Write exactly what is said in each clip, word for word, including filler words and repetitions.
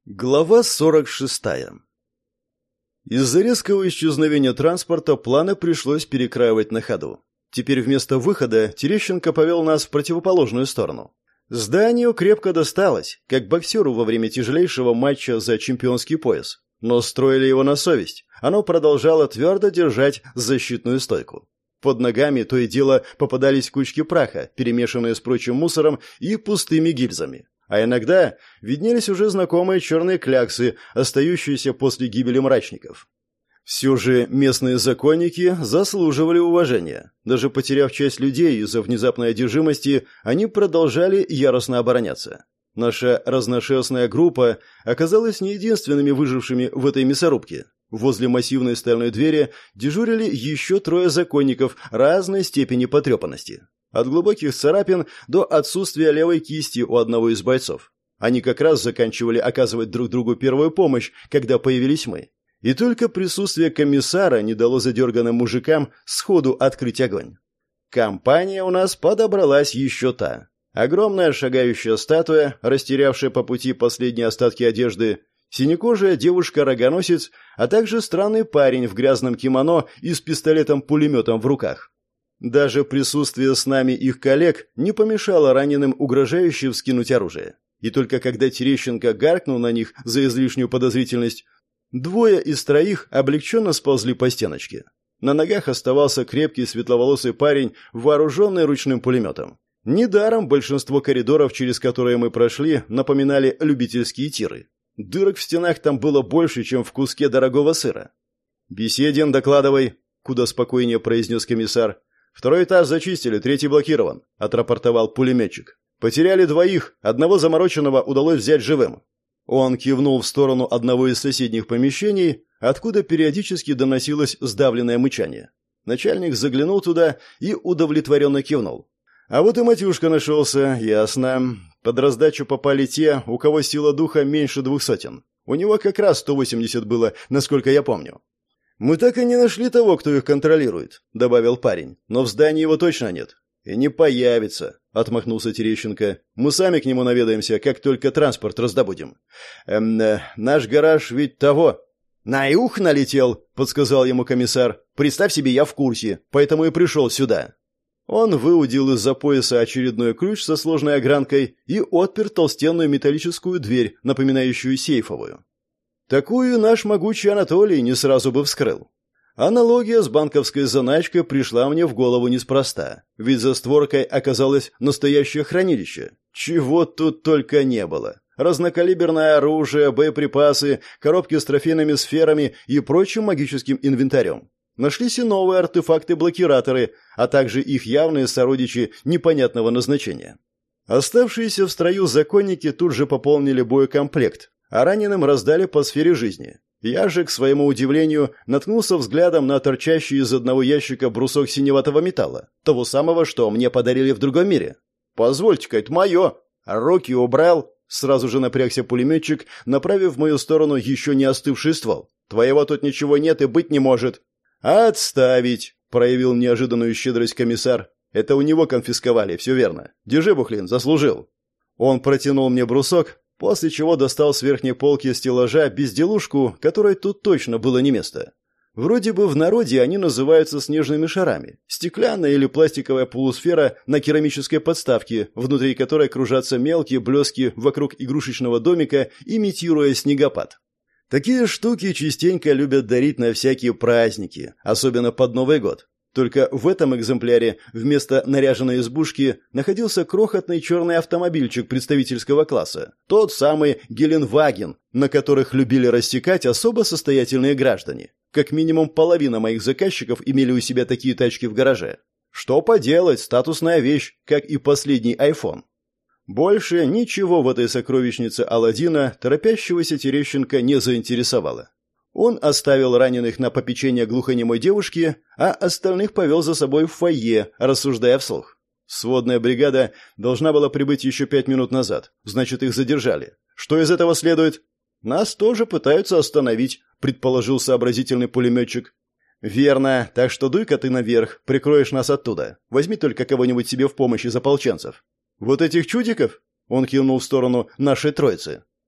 Глава сорок шестая. Из-за резкого исчезновения транспорта планы пришлось перекраивать на ходу. Теперь вместо выхода Терещенко повел нас в противоположную сторону. Зданию крепко досталось, как боксеру во время тяжелейшего матча за чемпионский пояс. Но строили его на совесть. Оно продолжало твердо держать защитную стойку. Под ногами то и дело попадались кучки праха, перемешанные с прочим мусором и пустыми гильзами. А иногда виднелись уже знакомые черные кляксы, остающиеся после гибели мрачников. Все же местные законники заслуживали уважения. Даже потеряв часть людей из-за внезапной одержимости, они продолжали яростно обороняться. Наша разношерстная группа оказалась не единственными выжившими в этой мясорубке. Возле массивной стальной двери дежурили еще трое законников разной степени потрепанности. От глубоких царапин до отсутствия левой кисти у одного из бойцов. Они как раз заканчивали оказывать друг другу первую помощь, когда появились мы. И только присутствие комиссара не дало задерганным мужикам сходу открыть огонь. Компания у нас подобралась еще та. Огромная шагающая статуя, растерявшая по пути последние остатки одежды, синекожая девушка-рогоносец, а также странный парень в грязном кимоно и с пистолетом-пулеметом в руках. Даже присутствие с нами их коллег не помешало раненым угрожающе вскинуть оружие. И только когда Терещенко гаркнул на них за излишнюю подозрительность, двое из троих облегченно сползли по стеночке. На ногах оставался крепкий светловолосый парень, вооруженный ручным пулеметом. Недаром большинство коридоров, через которые мы прошли, напоминали любительские тиры. Дырок в стенах там было больше, чем в куске дорогого сыра. «Беседин, докладывай», — куда спокойнее произнес комиссар. «Второй этаж зачистили, третий блокирован», — отрапортовал пулеметчик. «Потеряли двоих, одного замороченного удалось взять живым». Он кивнул в сторону одного из соседних помещений, откуда периодически доносилось сдавленное мычание. Начальник заглянул туда и удовлетворенно кивнул. «А вот и Матюшка нашелся, ясно. Под раздачу попали те, у кого сила духа меньше двух сотен. У него как раз сто восемьдесят было, насколько я помню». «Мы так и не нашли того, кто их контролирует», — добавил парень. «Но в здании его точно нет». «И не появится», — отмахнулся Терещенко. «Мы сами к нему наведаемся, как только транспорт раздобудем. Эм, э, наш гараж ведь того». «На юг налетел», — подсказал ему комиссар. «Представь себе, я в курсе, поэтому и пришел сюда». Он выудил из-за пояса очередной ключ со сложной огранкой и отпер толстенную металлическую дверь, напоминающую сейфовую. Такую наш могучий Анатолий не сразу бы вскрыл. Аналогия с банковской заначкой пришла мне в голову неспроста, ведь за створкой оказалось настоящее хранилище. Чего тут только не было. Разнокалиберное оружие, боеприпасы, коробки с трофейными сферами и прочим магическим инвентарем. Нашлись и новые артефакты-блокираторы, а также их явные сородичи непонятного назначения. Оставшиеся в строю законники тут же пополнили боекомплект, а раненым раздали по сфере жизни. Я же, к своему удивлению, наткнулся взглядом на торчащий из одного ящика брусок синеватого металла, того самого, что мне подарили в другом мире. «Позвольте-ка, это мое!» Руки убрал, сразу же напрягся пулеметчик, направив в мою сторону еще не остывший ствол. «Твоего тут ничего нет и быть не может». «Отставить!» — проявил неожиданную щедрость комиссар. «Это у него конфисковали, все верно. Держи, Бухлин, заслужил». Он протянул мне брусок, после чего достал с верхней полки стеллажа безделушку, которой тут точно было не место. Вроде бы в народе они называются снежными шарами. Стеклянная или пластиковая полусфера на керамической подставке, внутри которой кружатся мелкие блески вокруг игрушечного домика, имитируя снегопад. Такие штуки частенько любят дарить на всякие праздники, особенно под Новый год. Только в этом экземпляре вместо наряженной избушки находился крохотный черный автомобильчик представительского класса. Тот самый Геленваген, на которых любили рассекать особо состоятельные граждане. Как минимум половина моих заказчиков имели у себя такие тачки в гараже. Что поделать, статусная вещь, как и последний айфон. Больше ничего в этой сокровищнице Аладдина торопящегося Терещенко не заинтересовало. Он оставил раненых на попечение глухонемой девушки, а остальных повел за собой в фойе, рассуждая вслух. Сводная бригада должна была прибыть еще пять минут назад, значит, их задержали. Что из этого следует? Нас тоже пытаются остановить, предположил сообразительный пулеметчик. Верно, так что дуй-ка ты наверх, прикроешь нас оттуда. Возьми только кого-нибудь себе в помощь из ополченцев. Вот этих чудиков? Он кивнул в сторону нашей троицы.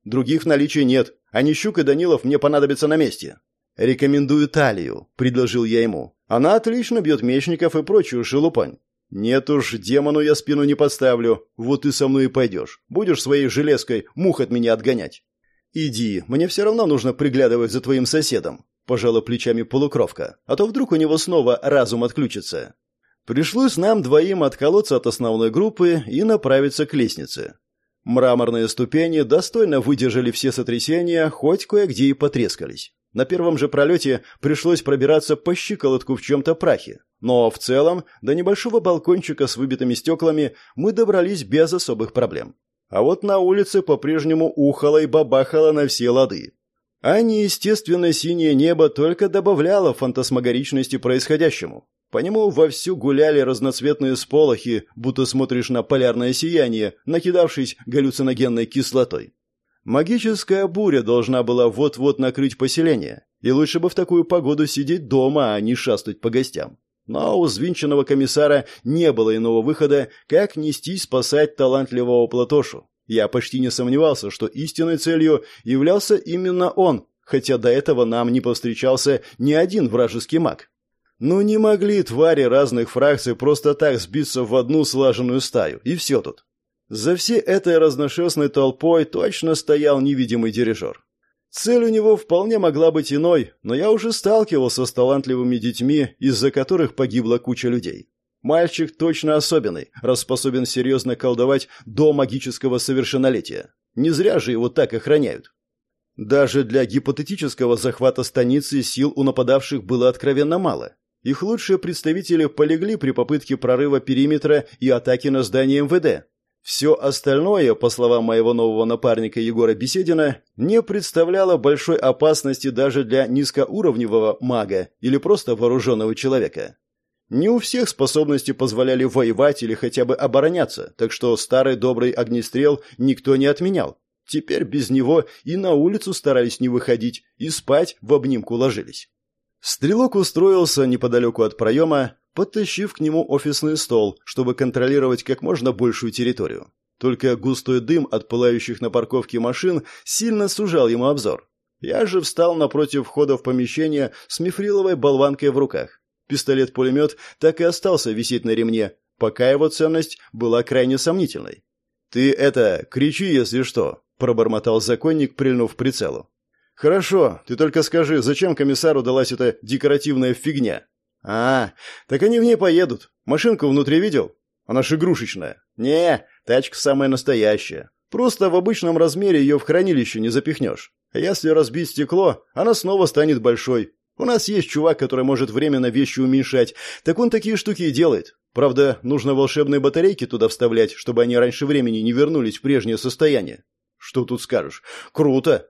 Других в наличии нет, а Нищук и Данилов мне понадобятся на месте». «Рекомендую Талию», — предложил я ему. «Она отлично бьет мечников и прочую шелупань». «Нет уж, демону я спину не подставлю. Вот ты со мной и пойдешь. Будешь своей железкой мух от меня отгонять». «Иди, мне все равно нужно приглядывать за твоим соседом», — пожала плечами полукровка, «а то вдруг у него снова разум отключится». Пришлось нам двоим отколоться от основной группы и направиться к лестнице. Мраморные ступени достойно выдержали все сотрясения, хоть кое-где и потрескались. На первом же пролете пришлось пробираться по щиколотку в чем-то прахе. Но в целом до небольшого балкончика с выбитыми стеклами мы добрались без особых проблем. А вот на улице по-прежнему ухало и бабахало на все лады. А неестественно синее небо только добавляло фантасмагоричности происходящему. По нему вовсю гуляли разноцветные сполохи, будто смотришь на полярное сияние, накидавшись галлюциногенной кислотой. Магическая буря должна была вот-вот накрыть поселение, и лучше бы в такую погоду сидеть дома, а не шастать по гостям. Но у взвинченного комиссара не было иного выхода, как нестись спасать талантливого Платошу. Я почти не сомневался, что истинной целью являлся именно он, хотя до этого нам не повстречался ни один вражеский маг. Ну не могли твари разных фракций просто так сбиться в одну слаженную стаю, и все тут. За всей этой разношерстной толпой точно стоял невидимый дирижер. Цель у него вполне могла быть иной, но я уже сталкивался с талантливыми детьми, из-за которых погибла куча людей. Мальчик точно особенный, раз способен серьезно колдовать до магического совершеннолетия. Не зря же его так охраняют. Даже для гипотетического захвата станицы сил у нападавших было откровенно мало. Их лучшие представители полегли при попытке прорыва периметра и атаки на здание эм вэ дэ. Все остальное, по словам моего нового напарника Егора Беседина, не представляло большой опасности даже для низкоуровневого мага или просто вооруженного человека. Не у всех способности позволяли воевать или хотя бы обороняться, так что старый добрый огнестрел никто не отменял. Теперь без него и на улицу старались не выходить, и спать в обнимку ложились. Стрелок устроился неподалеку от проема, подтащив к нему офисный стол, чтобы контролировать как можно большую территорию. Только густой дым от пылающих на парковке машин сильно сужал ему обзор. Я же встал напротив входа в помещение с мифриловой болванкой в руках. Пистолет-пулемет так и остался висеть на ремне, пока его ценность была крайне сомнительной. «Ты это, кричи, если что», — пробормотал законник, прильнув к прицелу. «Хорошо, ты только скажи, зачем комиссару далась эта декоративная фигня?» «А, так они в ней поедут. Машинку внутри видел? Она ж игрушечная». «Не, тачка самая настоящая. Просто в обычном размере ее в хранилище не запихнешь. А если разбить стекло, она снова станет большой. У нас есть чувак, который может временно вещи уменьшать. Так он такие штуки и делает. Правда, нужно волшебные батарейки туда вставлять, чтобы они раньше времени не вернулись в прежнее состояние». «Что тут скажешь? Круто!»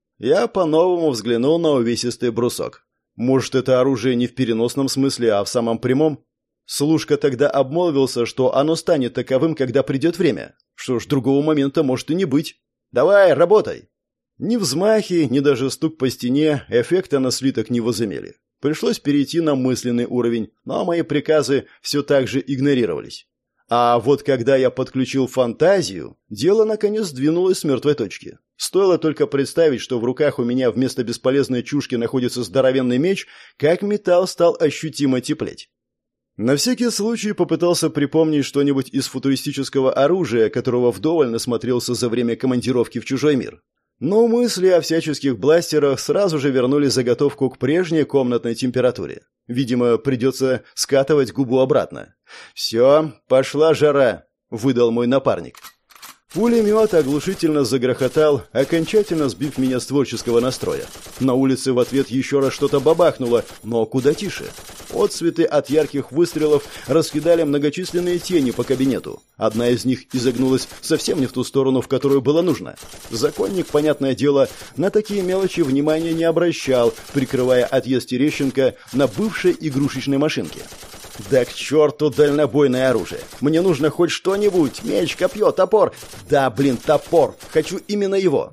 Я по-новому взглянул на увесистый брусок. Может, это оружие не в переносном смысле, а в самом прямом? Слушка тогда обмолвился, что оно станет таковым, когда придет время. Что ж, другого момента может и не быть. «Давай, работай!» Ни взмахи, ни даже стук по стене эффекта на слиток не возымели. Пришлось перейти на мысленный уровень, но мои приказы все так же игнорировались. А вот когда я подключил фантазию, дело наконец сдвинулось с мертвой точки. Стоило только представить, что в руках у меня вместо бесполезной чушки находится здоровенный меч, как металл стал ощутимо теплеть. На всякий случай попытался припомнить что-нибудь из футуристического оружия, которого вдоволь насмотрелся за время командировки в чужой мир. Но мысли о всяческих бластерах сразу же вернули заготовку к прежней комнатной температуре. Видимо, придется скатывать губу обратно. «Все, пошла жара», — выдал мой напарник. Пулемет оглушительно загрохотал, окончательно сбив меня с творческого настроя. На улице в ответ еще раз что-то бабахнуло, но куда тише. Отцветы от ярких выстрелов раскидали многочисленные тени по кабинету. Одна из них изогнулась совсем не в ту сторону, в которую было нужно. Законник, понятное дело, на такие мелочи внимания не обращал, прикрывая отъезд Терещенко на бывшей игрушечной машинке. «Да к черту дальнобойное оружие! Мне нужно хоть что-нибудь! Меч, копье, топор! Да, блин, топор! Хочу именно его!»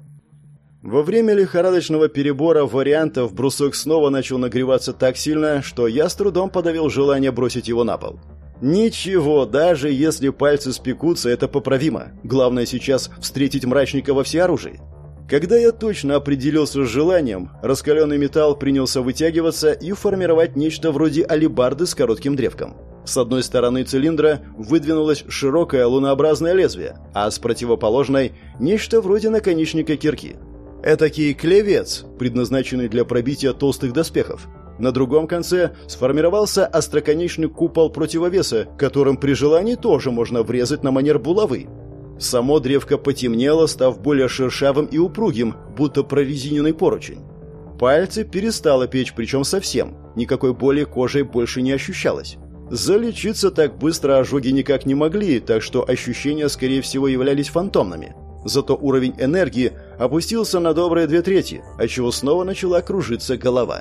Во время лихорадочного перебора вариантов брусок снова начал нагреваться так сильно, что я с трудом подавил желание бросить его на пол. Ничего, даже если пальцы спекутся, это поправимо. Главное сейчас встретить мрачника во всеоружии. Когда я точно определился с желанием, раскаленный металл принялся вытягиваться и формировать нечто вроде алебарды с коротким древком. С одной стороны цилиндра выдвинулось широкое лунообразное лезвие, а с противоположной – нечто вроде наконечника кирки. Этакий клевец, предназначенный для пробития толстых доспехов. На другом конце сформировался остроконечный купол противовеса, которым при желании тоже можно врезать на манер булавы. Само древко потемнело, став более шершавым и упругим, будто прорезиненный поручень. Пальцы перестало печь, причем совсем. Никакой боли кожей больше не ощущалось. Залечиться так быстро ожоги никак не могли, так что ощущения, скорее всего, являлись фантомными. Зато уровень энергии опустился на добрые две трети, отчего снова начала кружиться голова.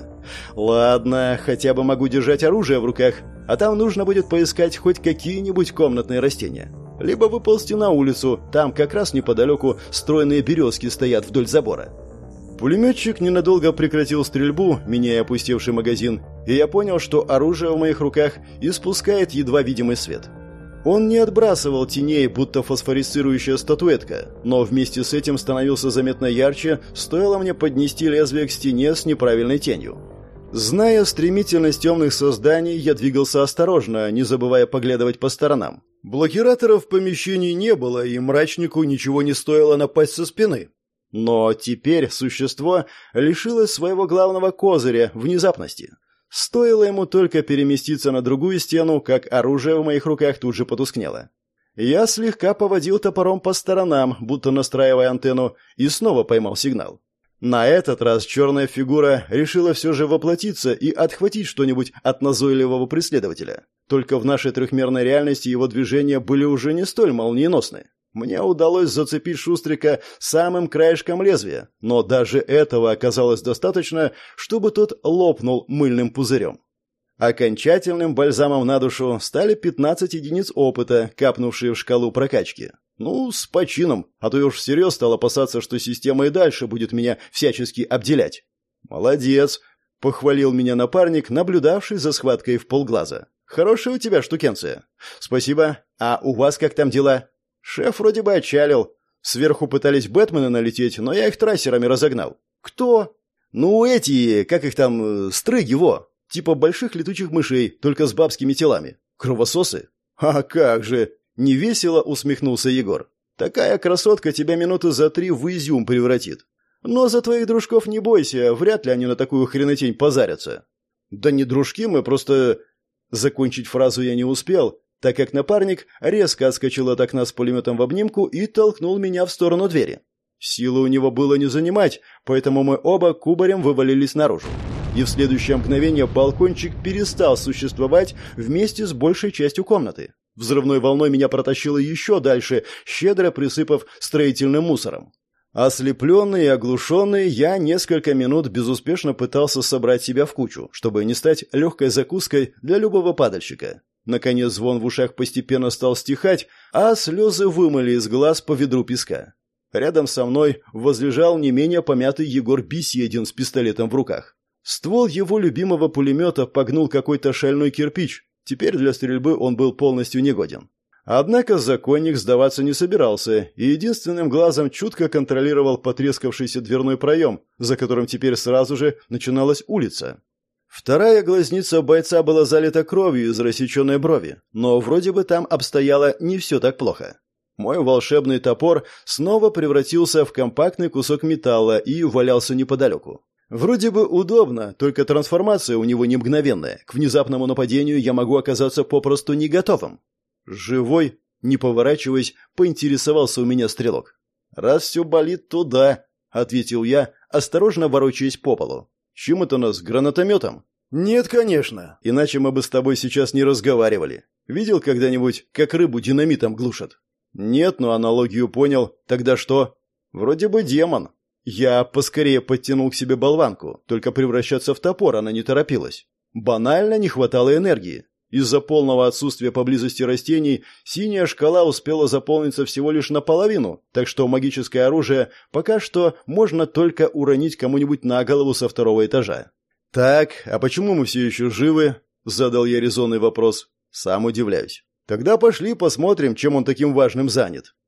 Ладно, хотя бы могу держать оружие в руках, а там нужно будет поискать хоть какие-нибудь комнатные растения. Либо выползти на улицу, там как раз неподалеку стройные березки стоят вдоль забора. Пулеметчик ненадолго прекратил стрельбу, меняя опустевший магазин, и я понял, что оружие в моих руках испускает едва видимый свет. Он не отбрасывал теней, будто фосфорицирующая статуэтка, но вместе с этим становился заметно ярче, стоило мне поднести лезвие к стене с неправильной тенью. Зная стремительность темных созданий, я двигался осторожно, не забывая поглядывать по сторонам. Блокираторов в помещении не было, и мрачнику ничего не стоило напасть со спины. Но теперь существо лишилось своего главного козыря – внезапности. Стоило ему только переместиться на другую стену, как оружие в моих руках тут же потускнело. Я слегка поводил топором по сторонам, будто настраивая антенну, и снова поймал сигнал. На этот раз черная фигура решила все же воплотиться и отхватить что-нибудь от назойливого преследователя. Только в нашей трехмерной реальности его движения были уже не столь молниеносны. Мне удалось зацепить Шустрика самым краешком лезвия, но даже этого оказалось достаточно, чтобы тот лопнул мыльным пузырем. Окончательным бальзамом на душу стали пятнадцать единиц опыта, капнувшие в шкалу прокачки. Ну, с почином, а то я уж всерьез стал опасаться, что система и дальше будет меня всячески обделять. «Молодец!» — похвалил меня напарник, наблюдавший за схваткой в полглаза. «Хорошая у тебя штукенция». «Спасибо. А у вас как там дела?» «Шеф вроде бы отчалил. Сверху пытались Бэтмены налететь, но я их трассерами разогнал». «Кто?» «Ну, эти, как их там, стрыги, во. Типа больших летучих мышей, только с бабскими телами. Кровососы?» «А как же!» — невесело усмехнулся Егор. «Такая красотка тебя минуты за три в изюм превратит. Но за твоих дружков не бойся, вряд ли они на такую хренотень позарятся». «Да не дружки мы, просто...» Закончить фразу я не успел, так как напарник резко отскочил от окна с пулеметом в обнимку и толкнул меня в сторону двери. Силы у него было не занимать, поэтому мы оба кубарем вывалились наружу. И в следующее мгновение балкончик перестал существовать вместе с большей частью комнаты. Взрывной волной меня протащило еще дальше, щедро присыпав строительным мусором. Ослепленный и оглушенный, я несколько минут безуспешно пытался собрать себя в кучу, чтобы не стать легкой закуской для любого падальщика. Наконец звон в ушах постепенно стал стихать, а слезы вымыли из глаз по ведру песка. Рядом со мной возлежал не менее помятый Егор Беседин с пистолетом в руках. Ствол его любимого пулемета погнул какой-то шальной кирпич. Теперь для стрельбы он был полностью негоден. Однако законник сдаваться не собирался и единственным глазом чутко контролировал потрескавшийся дверной проем, за которым теперь сразу же начиналась улица. Вторая глазница бойца была залита кровью из рассеченной брови, но вроде бы там обстояло не все так плохо. Мой волшебный топор снова превратился в компактный кусок металла и валялся неподалеку. Вроде бы удобно, только трансформация у него не мгновенная. К внезапному нападению я могу оказаться попросту не готовым. «Живой?» — не поворачиваясь, поинтересовался у меня стрелок. «Раз все болит, то да», — ответил я, осторожно ворочаясь по полу. «Чем это нас, гранатометом?» «Нет, конечно, иначе мы бы с тобой сейчас не разговаривали. Видел когда-нибудь, как рыбу динамитом глушат?» «Нет, но аналогию понял. Тогда что?» «Вроде бы демон». Я поскорее подтянул к себе болванку, только превращаться в топор она не торопилась. Банально не хватало энергии. Из-за полного отсутствия поблизости растений синяя шкала успела заполниться всего лишь наполовину, так что магическое оружие пока что можно только уронить кому-нибудь на голову со второго этажа. «Так, а почему мы все еще живы?» – задал я резонный вопрос. Сам удивляюсь. «Тогда пошли посмотрим, чем он таким важным занят».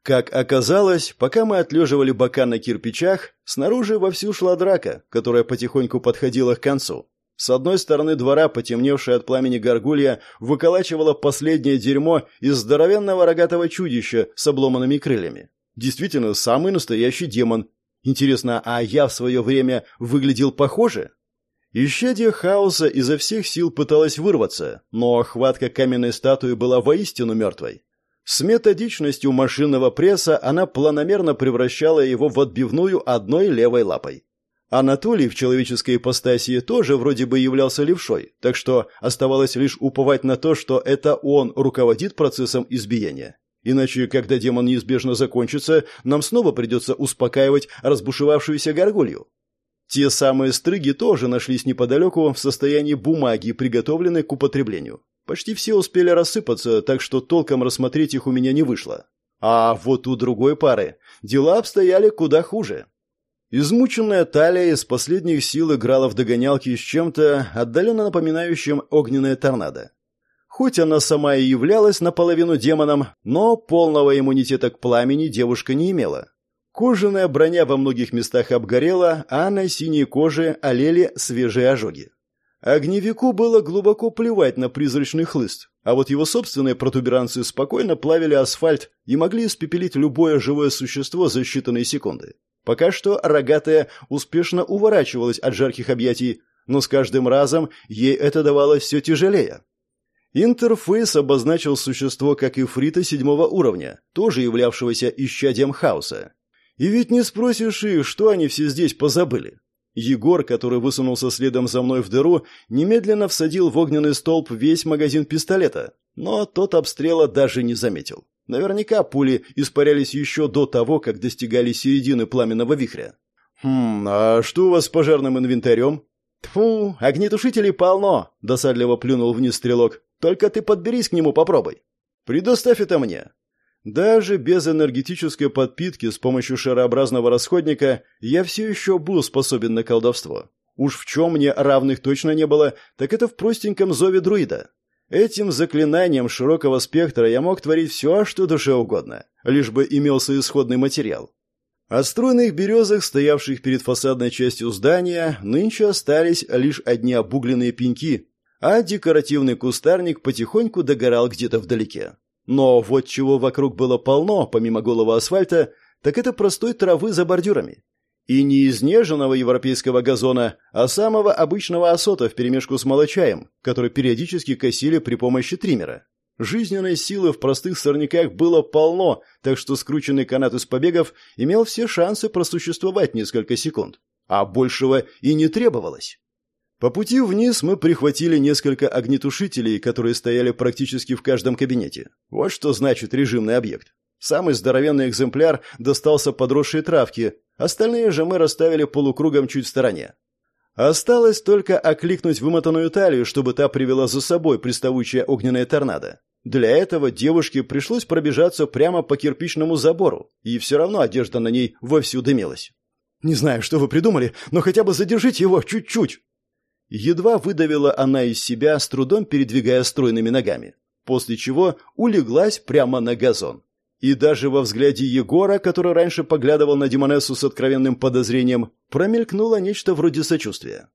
Как оказалось, пока мы отлеживали бока на кирпичах, снаружи вовсю шла драка, которая потихоньку подходила к концу. С одной стороны двора, потемневшая от пламени горгулья, выколачивала последнее дерьмо из здоровенного рогатого чудища с обломанными крыльями. Действительно, самый настоящий демон. Интересно, а я в свое время выглядел похоже? Исчадие хаоса изо всех сил пыталась вырваться, но хватка каменной статуи была воистину мертвой. С методичностью машинного пресса она планомерно превращала его в отбивную одной левой лапой. Анатолий в человеческой ипостаси тоже вроде бы являлся левшой, так что оставалось лишь уповать на то, что это он руководит процессом избиения. Иначе, когда демон неизбежно закончится, нам снова придется успокаивать разбушевавшуюся горгулью. Те самые стрыги тоже нашлись неподалеку в состоянии бумаги, приготовленной к употреблению. Почти все успели рассыпаться, так что толком рассмотреть их у меня не вышло. А вот у другой пары дела обстояли куда хуже. Измученная талия из последних сил играла в догонялки с чем-то, отдаленно напоминающим огненное торнадо. Хоть она сама и являлась наполовину демоном, но полного иммунитета к пламени девушка не имела. Кожаная броня во многих местах обгорела, а на синей коже олели свежие ожоги. Огневику было глубоко плевать на призрачный хлыст, а вот его собственные протуберанцы спокойно плавили асфальт и могли испепелить любое живое существо за считанные секунды. Пока что рогатая успешно уворачивалась от жарких объятий, но с каждым разом ей это давалось все тяжелее. Интерфейс обозначил существо как ифрита седьмого уровня, тоже являвшегося исчадием хаоса. И ведь не спросишь их, что они все здесь позабыли. Егор, который высунулся следом за мной в дыру, немедленно всадил в огненный столб весь магазин пистолета, но тот обстрела даже не заметил. Наверняка пули испарялись еще до того, как достигали середины пламенного вихря. «Хм, а что у вас с пожарным инвентарем?» «Тьфу, огнетушителей полно!» – досадливо плюнул вниз стрелок. «Только ты подберись к нему, попробуй». «Предоставь это мне». Даже без энергетической подпитки с помощью шарообразного расходника я все еще был способен на колдовство. Уж в чем мне равных точно не было, так это в простеньком зове друида. Этим заклинанием широкого спектра я мог творить все, что душе угодно, лишь бы имелся исходный материал. От стройных березок, стоявших перед фасадной частью здания, нынче остались лишь одни обугленные пеньки, а декоративный кустарник потихоньку догорал где-то вдалеке. Но вот чего вокруг было полно, помимо голого асфальта, так это простой травы за бордюрами. И не изнеженного европейского газона, а самого обычного осота вперемешку с молочаем, который периодически косили при помощи триммера. Жизненной силы в простых сорняках было полно, так что скрученный канат из побегов имел все шансы просуществовать несколько секунд. А большего и не требовалось. По пути вниз мы прихватили несколько огнетушителей, которые стояли практически в каждом кабинете. Вот что значит режимный объект. Самый здоровенный экземпляр достался подросшей травке, остальные же мы расставили полукругом чуть в стороне. Осталось только окликнуть вымотанную талию, чтобы та привела за собой приставучее огненное торнадо. Для этого девушке пришлось пробежаться прямо по кирпичному забору, и все равно одежда на ней вовсю дымилась. «Не знаю, что вы придумали, но хотя бы задержите его чуть-чуть!» Едва выдавила она из себя, с трудом передвигая стройными ногами, после чего улеглась прямо на газон. И даже во взгляде Егора, который раньше поглядывал на Демонессу с откровенным подозрением, промелькнуло нечто вроде сочувствия.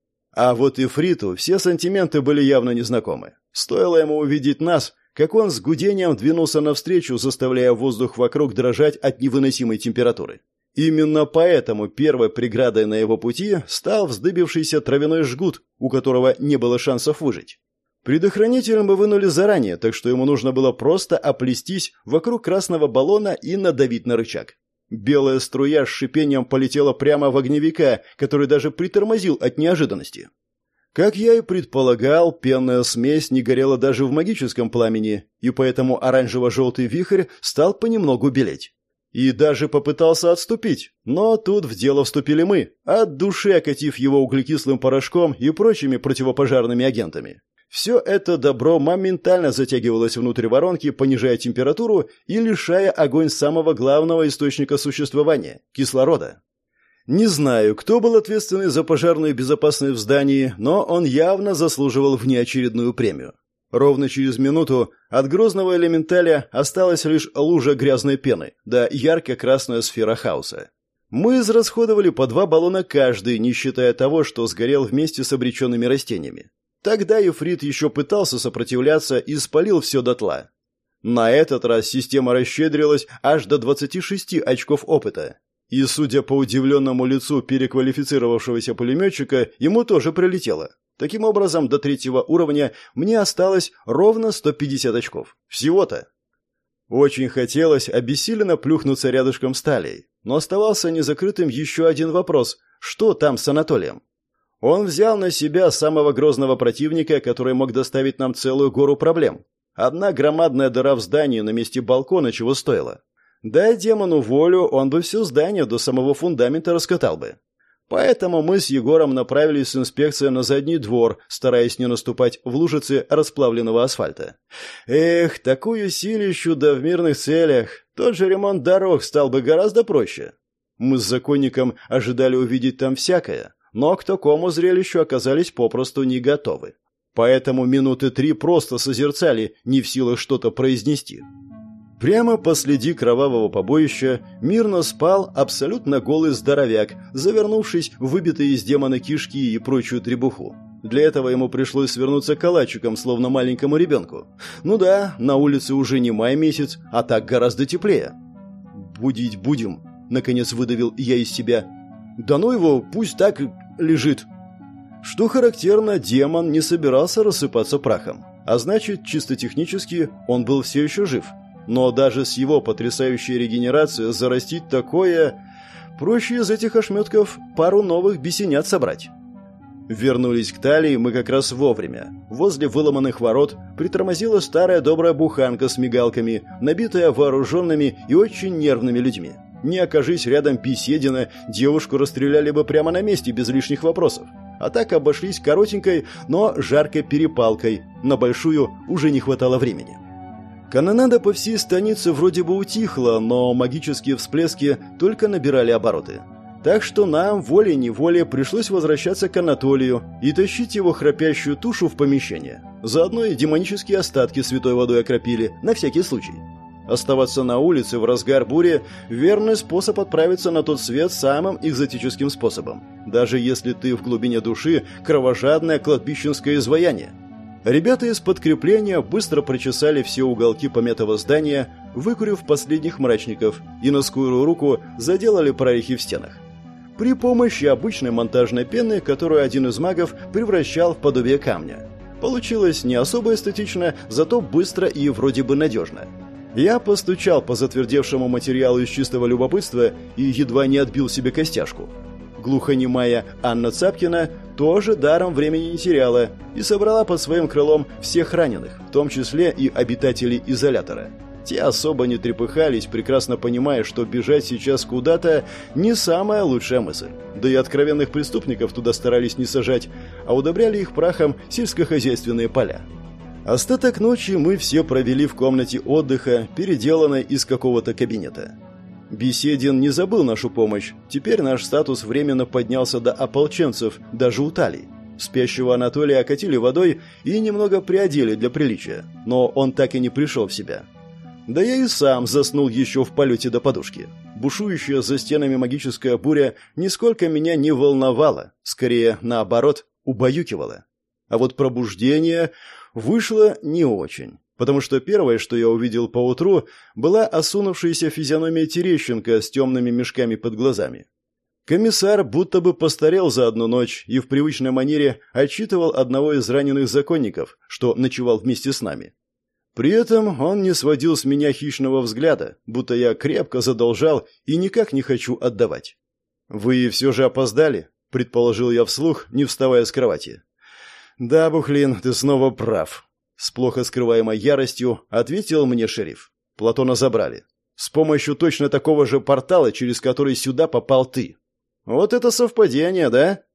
А вот Ифриту все сантименты были явно незнакомы. Стоило ему увидеть нас, как он с гудением двинулся навстречу, заставляя воздух вокруг дрожать от невыносимой температуры. Именно поэтому первой преградой на его пути стал вздыбившийся травяной жгут, у которого не было шансов выжить. Предохранитель мы вынули заранее, так что ему нужно было просто оплестись вокруг красного баллона и надавить на рычаг. Белая струя с шипением полетела прямо в огневика, который даже притормозил от неожиданности. Как я и предполагал, пенная смесь не горела даже в магическом пламени, и поэтому оранжево-желтый вихрь стал понемногу белеть. И даже попытался отступить, но тут в дело вступили мы, от души окатив его углекислым порошком и прочими противопожарными агентами. Все это добро моментально затягивалось внутрь воронки, понижая температуру и лишая огонь самого главного источника существования – кислорода. Не знаю, кто был ответственный за пожарную безопасность в здании, но он явно заслуживал внеочередную премию. Ровно через минуту от грозного элементаля осталась лишь лужа грязной пены, да ярко-красная сфера хаоса. Мы израсходовали по два баллона каждый, не считая того, что сгорел вместе с обреченными растениями. Тогда Ифрит еще пытался сопротивляться и спалил все дотла. На этот раз система расщедрилась аж до двадцати шести очков опыта. И, судя по удивленному лицу переквалифицировавшегося пулеметчика, ему тоже прилетело. Таким образом, до третьего уровня мне осталось ровно сто пятьдесят очков. Всего-то. Очень хотелось обессиленно плюхнуться рядышком с Талией, но оставался незакрытым еще один вопрос: что там с Анатолием? Он взял на себя самого грозного противника, который мог доставить нам целую гору проблем. Одна громадная дыра в здании на месте балкона чего стоила. Дай демону волю, он бы все здание до самого фундамента раскатал бы. Поэтому мы с Егором направились с инспекцией на задний двор, стараясь не наступать в лужицы расплавленного асфальта. Эх, такую силищу да в мирных целях. Тот же ремонт дорог стал бы гораздо проще. Мы с законником ожидали увидеть там всякое, но к такому зрелищу оказались попросту не готовы. Поэтому минуты три просто созерцали, не в силах что-то произнести. Прямо посреди кровавого побоища мирно спал абсолютно голый здоровяк, завернувшись в выбитые из демона кишки и прочую требуху. Для этого ему пришлось свернуться калачиком, словно маленькому ребенку. Ну да, на улице уже не май месяц, а так гораздо теплее. «Будить будем», — наконец выдавил я из себя. «Да ну его, пусть так лежит». Что характерно, демон не собирался рассыпаться прахом. А значит, чисто технически он был все еще жив. Но даже с его потрясающей регенерацией зарастить такое... Проще из этих ошметков пару новых бесенят собрать. Вернулись к Талии мы как раз вовремя. Возле выломанных ворот притормозила старая добрая буханка с мигалками, набитая вооруженными и очень нервными людьми. Не окажись рядом Беседина, девушку расстреляли бы прямо на месте без лишних вопросов. А так обошлись коротенькой, но жаркой перепалкой. На большую уже не хватало времени. Канонада по всей станице вроде бы утихла, но магические всплески только набирали обороты. Так что нам волей-неволей пришлось возвращаться к Анатолию и тащить его храпящую тушу в помещение. Заодно и демонические остатки святой водой окропили, на всякий случай. Оставаться на улице в разгар бури – верный способ отправиться на тот свет самым экзотическим способом. Даже если ты в глубине души кровожадное кладбищенское изваяние. Ребята из подкрепления быстро прочесали все уголки помятого здания, выкурив последних мрачников, и на скорую руку заделали прорехи в стенах. При помощи обычной монтажной пены, которую один из магов превращал в подобие камня. Получилось не особо эстетично, зато быстро и вроде бы надежно. Я постучал по затвердевшему материалу из чистого любопытства и едва не отбил себе костяшку. Глухонемая Анна Цапкина тоже даром времени не теряла и собрала под своим крылом всех раненых, в том числе и обитателей изолятора. Те особо не трепыхались, прекрасно понимая, что бежать сейчас куда-то не самая лучшая мысль. Да и откровенных преступников туда старались не сажать, а удобряли их прахом сельскохозяйственные поля. Остаток ночи мы все провели в комнате отдыха, переделанной из какого-то кабинета. Беседин не забыл нашу помощь. Теперь наш статус временно поднялся до ополченцев, даже у Талии. Спящего Анатолия окатили водой и немного приодели для приличия, но он так и не пришел в себя. Да я и сам заснул еще в полете до подушки. Бушующая за стенами магическая буря нисколько меня не волновала, скорее, наоборот, убаюкивала. А вот пробуждение вышло не очень. Потому что первое, что я увидел поутру, была осунувшаяся физиономия Терещенко с темными мешками под глазами. Комиссар будто бы постарел за одну ночь и в привычной манере отчитывал одного из раненых законников, что ночевал вместе с нами. При этом он не сводил с меня хищного взгляда, будто я крепко задолжал и никак не хочу отдавать. «Вы все же опоздали?» – предположил я вслух, не вставая с кровати. «Да, Бухлин, ты снова прав». С плохо скрываемой яростью ответил мне шериф. Платона забрали. С помощью точно такого же портала, через который сюда попал ты. Вот это совпадение, да?